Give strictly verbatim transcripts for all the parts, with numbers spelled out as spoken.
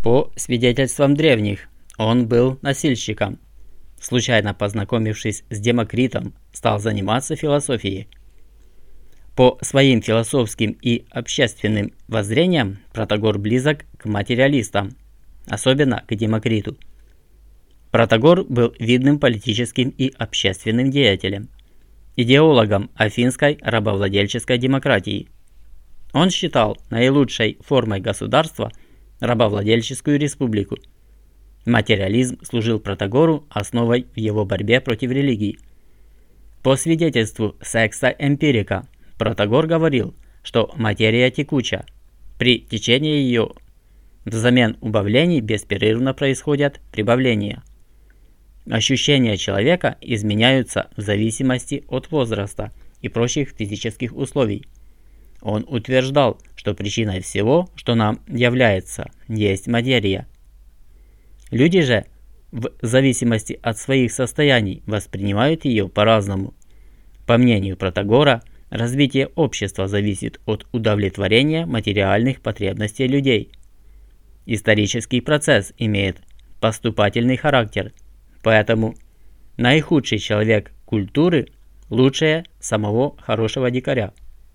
По свидетельствам древних, он был носильщиком. Случайно познакомившись с Демокритом, стал заниматься философией. По своим философским и общественным воззрениям Протагор близок к материалистам, особенно к Демокриту. Протагор был видным политическим и общественным деятелем, идеологом афинской рабовладельческой демократии. Он считал наилучшей формой государства рабовладельческую республику. Материализм служил Протагору основой в его борьбе против религии. По свидетельству Секста Эмпирика, Протагор говорил, что материя текуча. При течении ее взамен убавлений беспрерывно происходят прибавления. Ощущения человека изменяются в зависимости от возраста и прочих физических условий. Он утверждал, что причиной всего, что нам является, есть материя. Люди же, в зависимости от своих состояний, воспринимают ее по-разному. По мнению Протагора, развитие общества зависит от удовлетворения материальных потребностей людей. Исторический процесс имеет поступательный характер, поэтому наихудший человек культуры лучше самого хорошего дикаря.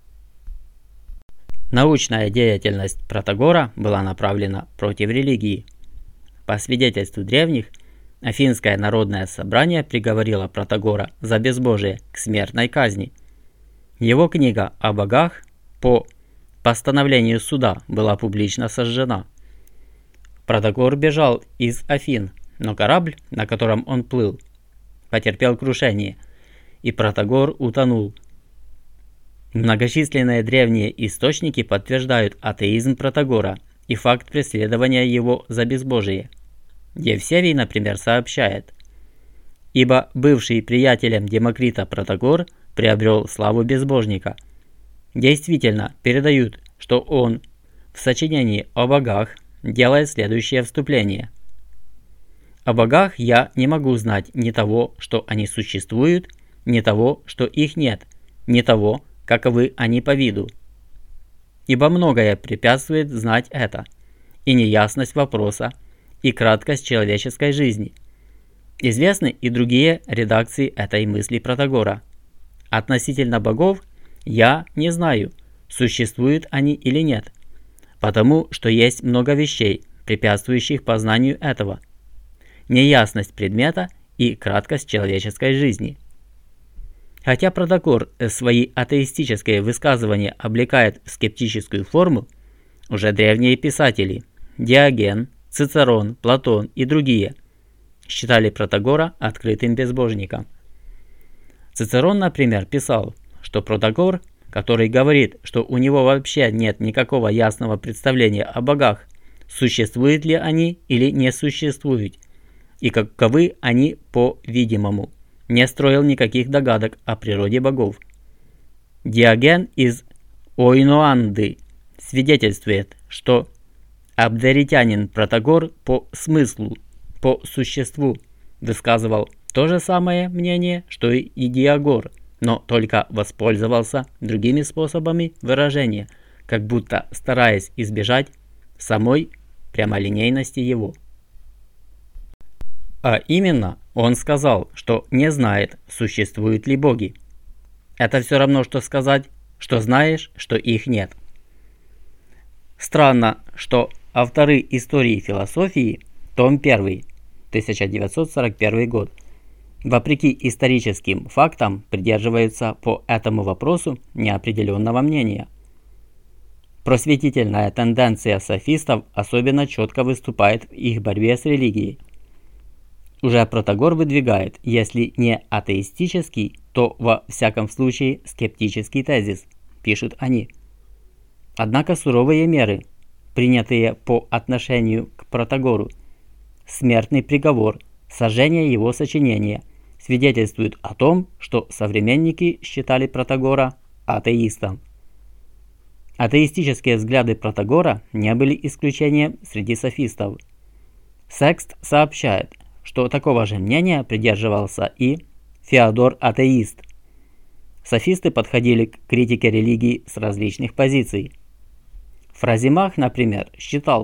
Научная деятельность Протагора была направлена против религии. По свидетельству древних, Афинское народное собрание приговорило Протагора за безбожие к смертной казни. Его книга о богах по постановлению суда была публично сожжена. Протагор бежал из Афин, но корабль, на котором он плыл, потерпел крушение, и Протагор утонул. Многочисленные древние источники подтверждают атеизм Протагора и факт преследования его за безбожие. Евсевий, например, сообщает: «Ибо бывший приятелем Демокрита Протагор приобрел славу безбожника». Действительно, передают, что он в сочинении о богах делает следующее вступление: «О богах я не могу знать ни того, что они существуют, ни того, что их нет, ни того, каковы они по виду. Ибо многое препятствует знать это, и неясность вопроса, и краткость человеческой жизни. Известны и другие редакции этой мысли Протагора. Относительно богов я не знаю, существуют они или нет, потому что есть много вещей, препятствующих познанию этого. Неясность предмета и краткость человеческой жизни». Хотя Протагор свои атеистические высказывания облекает в скептическую форму, уже древние писатели Диоген, Цицерон, Платон и другие считали Протагора открытым безбожником. Цицерон, например, писал, что Протагор, который говорит, что у него вообще нет никакого ясного представления о богах, существуют ли они или не существуют, и каковы они по-видимому, не строил никаких догадок о природе богов. Диоген из Оиноанды свидетельствует, что абдеритянин Протагор по смыслу, по существу высказывал то же самое мнение, что и Диагор, но только воспользовался другими способами выражения, как будто стараясь избежать самой прямолинейности его. А именно, он сказал, что не знает, существуют ли боги. Это все равно, что сказать, что знаешь, что их нет. Странно, что авторы истории философии, том первый, тысяча девятьсот сорок первый год, вопреки историческим фактам придерживаются по этому вопросу неопределенного мнения. Просветительная тенденция софистов особенно четко выступает в их борьбе с религией. Уже Протагор выдвигает, если не атеистический, то во всяком случае скептический тезис, пишут они. Однако суровые меры, принятые по отношению к Протагору, смертный приговор, сожжение его сочинения, свидетельствуют о том, что современники считали Протагора атеистом. Атеистические взгляды Протагора не были исключением среди софистов. Секст сообщает, что такого же мнения придерживался и Феодор Атеист. Софисты подходили к критике религии с различных позиций. Фразимах, например, считал,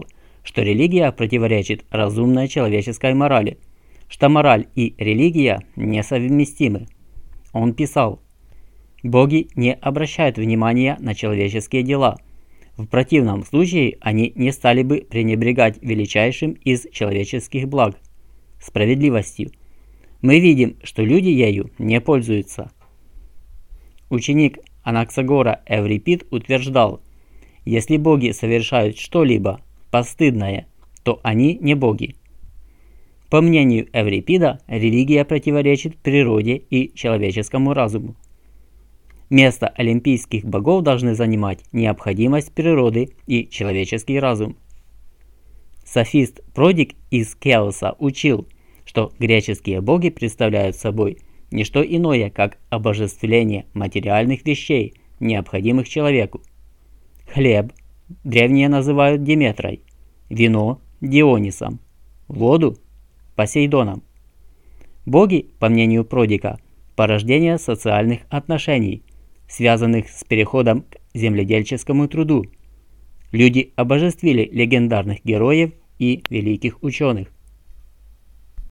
что религия противоречит разумной человеческой морали, что мораль и религия несовместимы. Он писал: «Боги не обращают внимания на человеческие дела. В противном случае они не стали бы пренебрегать величайшим из человеческих благ – справедливостью. Мы видим, что люди ею не пользуются». Ученик Анаксагора Эврипид утверждал: если боги совершают что-либо постыдное, то они не боги. По мнению Эврипида, религия противоречит природе и человеческому разуму. Место олимпийских богов должны занимать необходимость природы и человеческий разум. Софист Продик из Келоса учил, что греческие боги представляют собой не что иное, как обожествление материальных вещей, необходимых человеку. Хлеб древние называют Деметрой, вино – Дионисом, воду – Посейдоном. Боги, по мнению Продика, порождение социальных отношений, связанных с переходом к земледельческому труду. Люди обожествили легендарных героев и великих ученых.